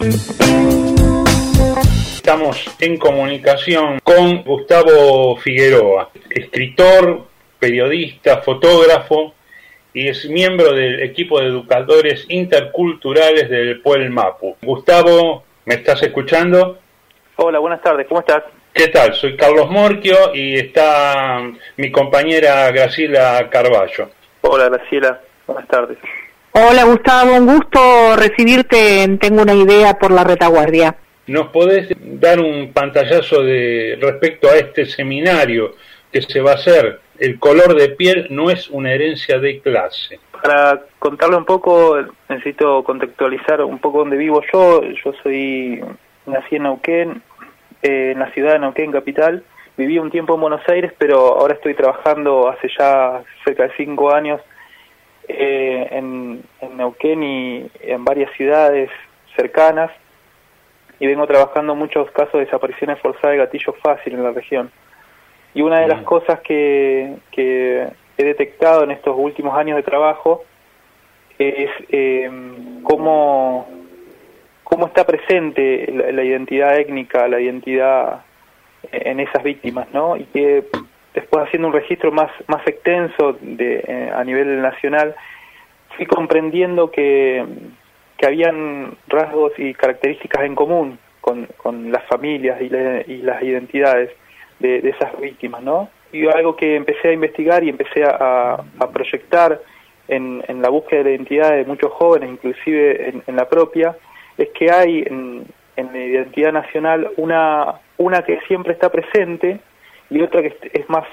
Estamos en comunicación con Gustavo Figueroa, escritor, periodista, fotógrafo y es miembro del equipo de educadores interculturales del Puel Mapu. Gustavo, ¿me estás escuchando? Hola, buenas tardes, ¿cómo estás? ¿Qué tal? Soy Carlos Morquio y está mi compañera Graciela Carballo. Hola, Graciela, buenas tardes. Hola, Gustavo, un gusto recibirte en Tengo una idea por la retaguardia. ¿Nos podés dar un pantallazo respecto a este seminario que se va a hacer? El color de piel no es una herencia de clase. Para contarle un poco, necesito contextualizar un poco dónde vivo yo. Yo nací en Neuquén, en la ciudad de Neuquén, capital. Viví un tiempo en Buenos Aires, pero ahora estoy trabajando hace ya cerca de 5 años en Neuquén y en varias ciudades cercanas. Y vengo trabajando muchos casos de desapariciones forzadas de gatillo fácil en la región. Y una de las cosas que he detectado en estos últimos años de trabajo es cómo está presente la identidad étnica, la identidad en esas víctimas, ¿no? Y que después, haciendo un registro más extenso a nivel nacional, fui comprendiendo que habían rasgos y características en común con las familias y las identidades de esas víctimas, ¿no? Y algo que empecé a investigar y empecé a proyectar en la búsqueda de la identidad de muchos jóvenes, inclusive en la propia, es que hay en la identidad nacional una que siempre está presente y otra que es más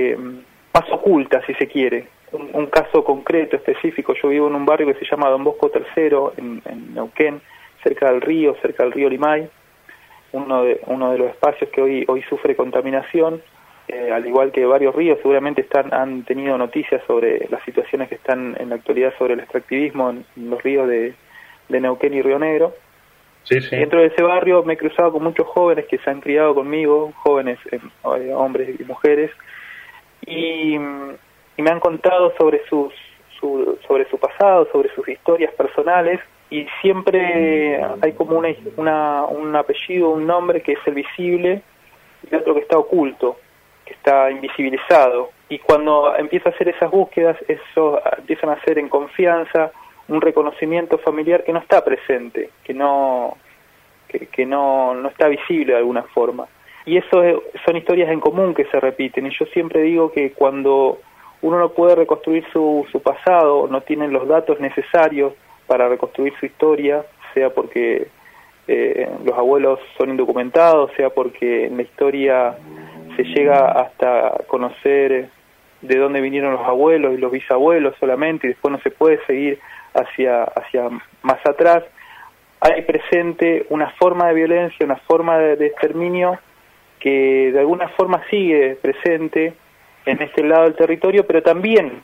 oculta, si se quiere. Un caso concreto, específico: yo vivo en un barrio que se llama Don Bosco III, en Neuquén, cerca del río Limay, uno de los espacios que hoy sufre contaminación, al igual que varios ríos. Seguramente han tenido noticias sobre las situaciones que están en la actualidad sobre el extractivismo en los ríos de Neuquén y Río Negro. Sí, sí. Dentro de ese barrio me he cruzado con muchos jóvenes que se han criado conmigo, jóvenes, hombres y mujeres, y me han contado sobre sobre su pasado, sobre sus historias personales, y siempre hay como un apellido, un nombre que es el visible y otro que está oculto, que está invisibilizado. Y cuando empiezo a hacer esas búsquedas, eso empiezan a hacer en confianza un reconocimiento familiar que no está presente, que no está visible de alguna forma. Y eso son historias en común que se repiten, y yo siempre digo que cuando uno no puede reconstruir su pasado, no tiene los datos necesarios para reconstruir su historia, sea porque los abuelos son indocumentados, sea porque en la historia se llega hasta conocer de dónde vinieron los abuelos y los bisabuelos solamente, y después no se puede seguir hacia más atrás, hay presente una forma de violencia, una forma de exterminio que de alguna forma sigue presente en este lado del territorio, pero también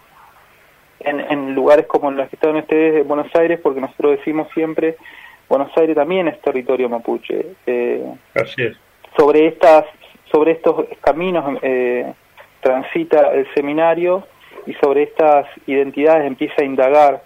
en lugares como en los que están ustedes, en Buenos Aires, porque nosotros decimos siempre, Buenos Aires también es territorio mapuche. Así es. Sobre estos caminos transita el seminario, y sobre estas identidades empieza a indagar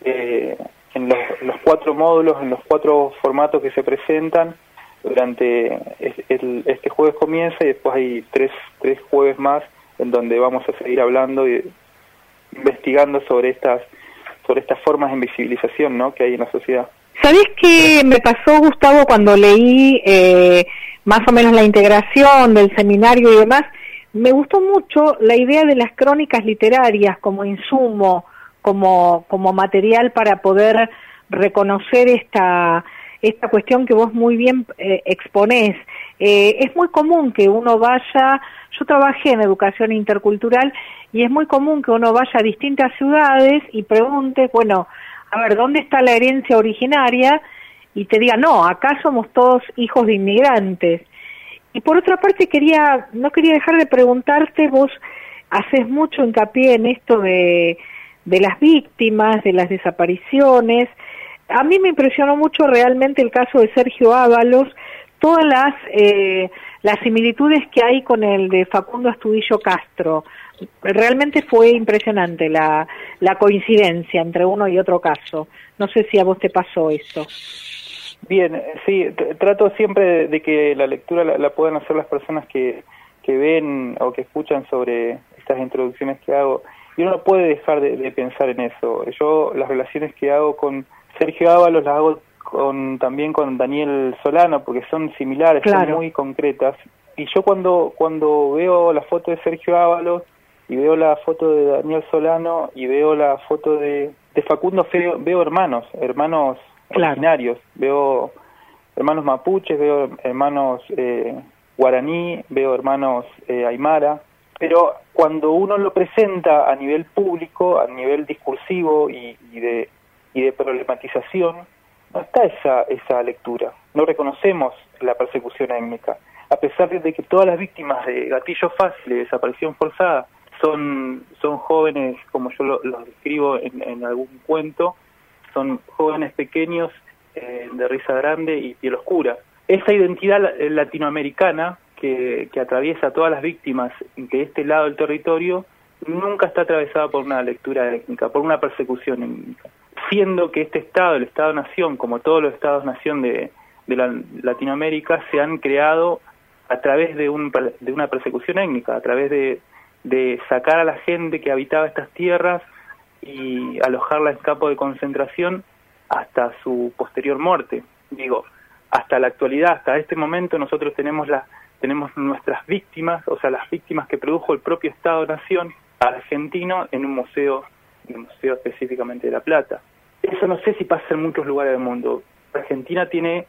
en los 4 módulos, en los 4 formatos que se presentan. Durante este jueves comienza, y después hay tres jueves más en donde vamos a seguir hablando y investigando sobre estas formas de invisibilización, ¿no?, que hay en la sociedad. ¿Sabés qué me pasó, Gustavo, cuando leí más o menos la integración del seminario y demás? Me gustó mucho la idea de las crónicas literarias como insumo, como material para poder reconocer esta cuestión que vos muy bien exponés. Es muy común que uno vaya, yo trabajé en educación intercultural, y es muy común que uno vaya a distintas ciudades y pregunte, bueno, a ver, ¿dónde está la herencia originaria? Y te diga, no, acá somos todos hijos de inmigrantes. Y por otra parte no quería dejar de preguntarte, vos haces mucho hincapié en esto de las víctimas, de las desapariciones. A mí me impresionó mucho realmente el caso de Sergio Ábalos, todas las similitudes que hay con el de Facundo Astudillo Castro. Realmente fue impresionante la coincidencia entre uno y otro caso. No sé si a vos te pasó eso. Bien, sí, trato siempre de que la lectura la puedan hacer las personas que ven o que escuchan sobre estas introducciones que hago, y uno no puede dejar de pensar en eso. Yo las relaciones que hago con Sergio Ábalos las hago también con Daniel Solano, porque son similares, claro, son muy concretas, y yo cuando veo la foto de Sergio Ábalos y veo la foto de Daniel Solano y veo la foto de Facundo, veo hermanos claro, originarios, veo hermanos mapuches, veo hermanos guaraní, veo hermanos aymara, pero cuando uno lo presenta a nivel público, a nivel discursivo y de problematización, no está esa lectura. No reconocemos la persecución étnica, a pesar de que todas las víctimas de gatillo fácil, de desaparición forzada, son jóvenes, como yo los describo en algún cuento, son jóvenes pequeños de risa grande y piel oscura. Esa identidad latinoamericana que atraviesa a todas las víctimas de este lado del territorio nunca está atravesada por una lectura étnica, por una persecución étnica, siendo que este Estado, el Estado-Nación, como todos los Estados-Nación de Latinoamérica, se han creado a través de una persecución étnica, a través de sacar a la gente que habitaba estas tierras y alojarla en campos de concentración hasta su posterior muerte. Digo, hasta la actualidad, hasta este momento, nosotros tenemos nuestras víctimas, o sea, las víctimas que produjo el propio Estado-Nación argentino en un museo específicamente de La Plata. Eso no sé si pasa en muchos lugares del mundo. Argentina tiene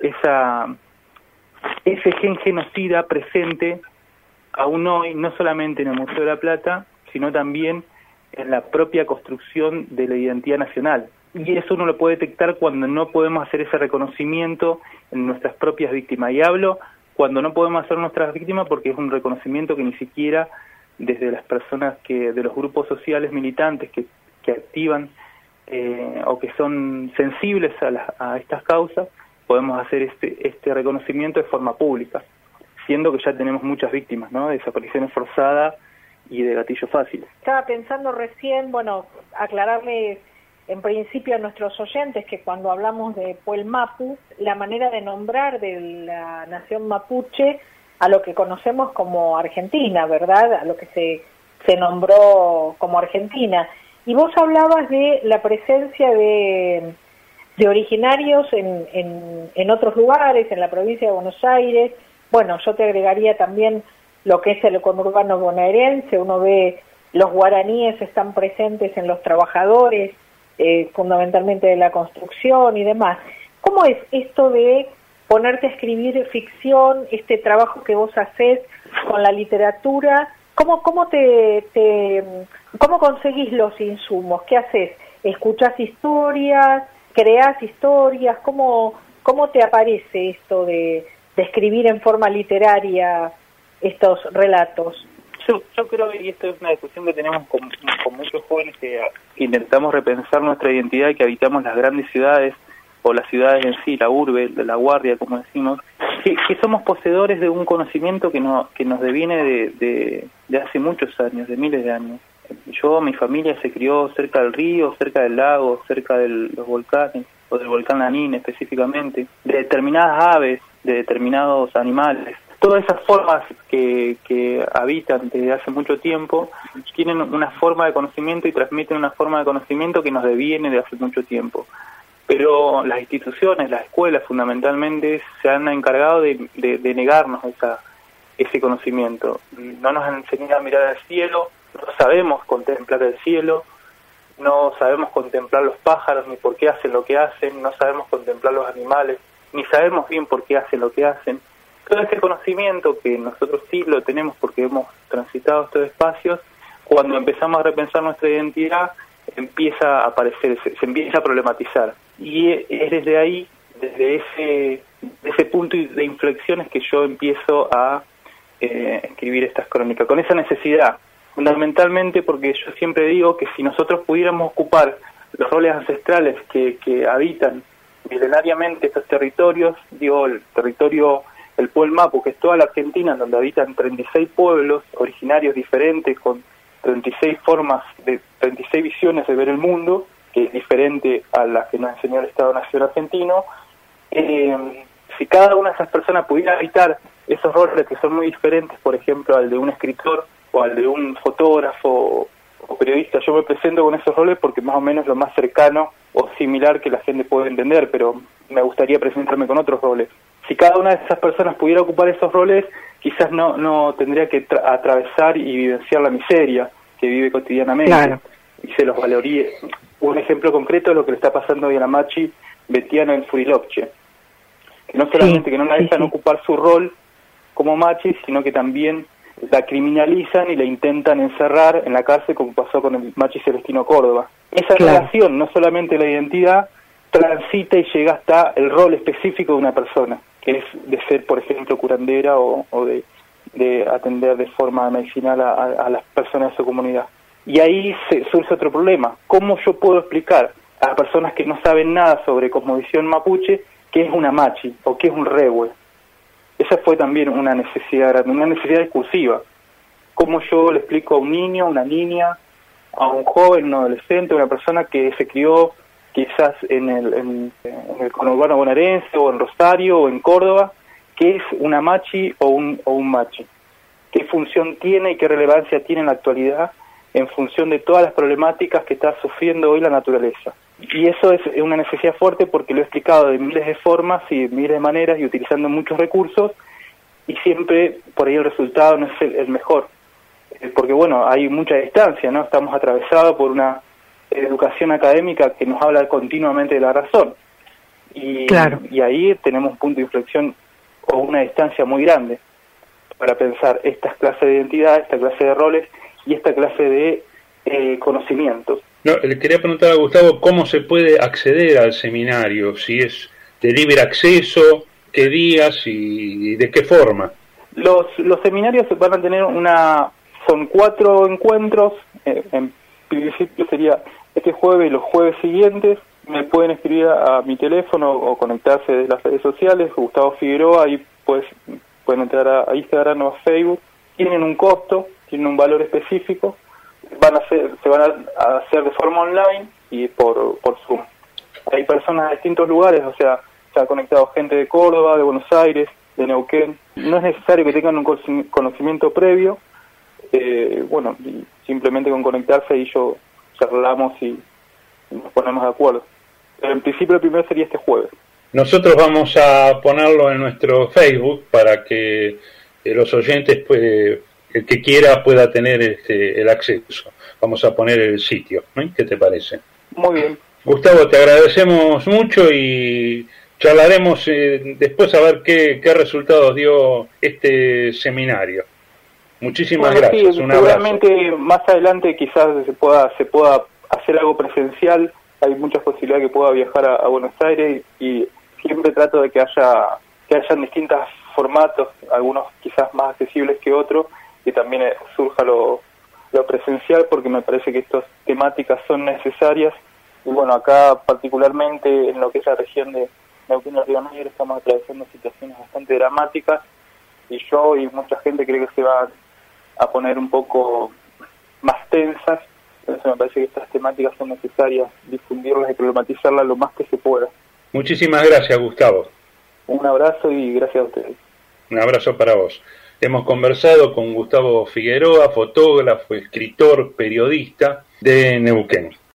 ese gen genocida presente aún hoy, no solamente en el Museo de La Plata, sino también en la propia construcción de la identidad nacional. Y eso uno lo puede detectar cuando no podemos hacer ese reconocimiento en nuestras propias víctimas. Y hablo cuando no podemos hacer nuestras víctimas porque es un reconocimiento que ni siquiera desde las personas de los grupos sociales militantes que activan o que son sensibles a estas causas, podemos hacer este reconocimiento de forma pública, siendo que ya tenemos muchas víctimas, ¿no?, de desapariciones forzadas y de gatillo fácil. Estaba pensando recién, aclararle en principio a nuestros oyentes que cuando hablamos de Puel Mapu, la manera de nombrar de la nación mapuche a lo que conocemos como Argentina, ¿verdad?, a lo que se nombró como Argentina. Y vos hablabas de la presencia de originarios en otros lugares, en la provincia de Buenos Aires. Bueno, yo te agregaría también lo que es el conurbano bonaerense. Uno ve los guaraníes están presentes en los trabajadores, fundamentalmente de la construcción y demás. ¿Cómo es esto de ponerte a escribir ficción, este trabajo que vos haces con la literatura? ¿Cómo conseguís los insumos? ¿Qué haces? ¿Escuchás historias? ¿Creás historias? ¿Cómo te aparece esto de escribir en forma literaria estos relatos? Yo creo que esto es una discusión que tenemos con muchos jóvenes que intentamos repensar nuestra identidad y que habitamos las grandes ciudades, o las ciudades en sí, la urbe, la guardia, como decimos, que somos poseedores de un conocimiento que nos deviene de hace muchos años, de miles de años. Mi familia se crió cerca del río, cerca del lago, cerca de los volcanes, o del volcán Lanín específicamente, de determinadas aves, de determinados animales. Todas esas formas que habitan desde hace mucho tiempo tienen una forma de conocimiento y transmiten una forma de conocimiento que nos deviene de hace mucho tiempo. Pero las instituciones, las escuelas fundamentalmente, se han encargado de negarnos ese conocimiento. No nos han enseñado a mirar al cielo, no sabemos contemplar el cielo, no sabemos contemplar los pájaros ni por qué hacen lo que hacen, no sabemos contemplar los animales, ni sabemos bien por qué hacen lo que hacen. Todo ese conocimiento que nosotros sí lo tenemos porque hemos transitado estos espacios, cuando empezamos a repensar nuestra identidad, empieza a aparecer, se empieza a problematizar. Y es desde ahí, desde ese punto de inflexiones que yo empiezo a escribir estas crónicas, con esa necesidad, fundamentalmente porque yo siempre digo que si nosotros pudiéramos ocupar los roles ancestrales que habitan milenariamente estos territorios, el Puel Mapu, que es toda la Argentina, donde habitan 36 pueblos originarios diferentes, con 36 visiones de ver el mundo, que es diferente a la que nos enseñó el Estado-Nación argentino, si cada una de esas personas pudiera evitar esos roles que son muy diferentes, por ejemplo, al de un escritor o al de un fotógrafo o periodista, yo me presento con esos roles porque más o menos lo más cercano o similar que la gente puede entender, pero me gustaría presentarme con otros roles. Si cada una de esas personas pudiera ocupar esos roles, quizás no tendría que atravesar y vivenciar la miseria que vive cotidianamente. Claro. Y se los valoría. Un ejemplo concreto es lo que le está pasando hoy a la Machi Betiana en Furilovche, que no solamente que no la dejan ocupar su rol como Machi, sino que también la criminalizan y la intentan encerrar en la cárcel, como pasó con el Machi Celestino Córdoba. Esa relación, no solamente la identidad, transita y llega hasta el rol específico de una persona, que es de ser, por ejemplo, curandera o de atender de forma medicinal a las personas de su comunidad. Y ahí surge otro problema. ¿Cómo yo puedo explicar a personas que no saben nada sobre cosmovisión mapuche qué es una machi o qué es un rehue? Esa fue también una necesidad grande, una necesidad discursiva. ¿Cómo yo le explico a un niño, a una niña, a un joven, un adolescente, a una persona que se crió quizás en el conurbano bonaerense o en Rosario o en Córdoba, qué es una machi o un machi? ¿Qué función tiene y qué relevancia tiene en la actualidad en función de todas las problemáticas que está sufriendo hoy la naturaleza? Y eso es una necesidad fuerte porque lo he explicado de miles de formas y de miles de maneras y utilizando muchos recursos, y siempre por ahí el resultado no es el mejor. Porque bueno, hay mucha distancia, ¿no? Estamos atravesados por una educación académica que nos habla continuamente de la razón. Y ahí tenemos un punto de inflexión o una distancia muy grande para pensar estas clases de identidad, esta clase de roles y esta clase de conocimientos. No, le quería preguntar a Gustavo cómo se puede acceder al seminario, si es de libre acceso, qué días y de qué forma. Los seminarios van a tener son 4 encuentros, en principio sería este jueves y los jueves siguientes. Me pueden escribir a mi teléfono o conectarse desde las redes sociales, Gustavo Figueroa, ahí pueden entrar a Instagram o a Facebook. Tienen un costo, tienen un valor específico, se van a hacer de forma online y por Zoom. Hay personas de distintos lugares, o sea, se ha conectado gente de Córdoba, de Buenos Aires, de Neuquén. No es necesario que tengan un conocimiento previo, bueno, simplemente con conectarse y yo charlamos y nos ponemos de acuerdo. Pero en principio el primero sería este jueves. Nosotros vamos a ponerlo en nuestro Facebook para que los oyentes, pues, el que quiera pueda tener el acceso. Vamos a poner el sitio, ¿no? ¿Qué te parece? Muy bien. Gustavo, te agradecemos mucho y charlaremos después a ver qué resultados dio este seminario. Muchísimas gracias. Un abrazo. Seguramente más adelante quizás se pueda hacer algo presencial. Hay muchas posibilidades que pueda viajar a Buenos Aires y siempre trato de que hayan distintos formatos, algunos quizás más accesibles que otros, y también surja lo presencial, porque me parece que estas temáticas son necesarias. Y bueno, acá particularmente en lo que es la región de Neuquén y Río Negro estamos atravesando situaciones bastante dramáticas, y yo y mucha gente creo que se va a poner un poco más tensas. Entonces me parece que estas temáticas son necesarias difundirlas y problematizarlas lo más que se pueda. Muchísimas gracias, Gustavo. Un abrazo y gracias a ustedes. Un abrazo para vos. Hemos conversado con Gustavo Figueroa, fotógrafo, escritor, periodista de Neuquén.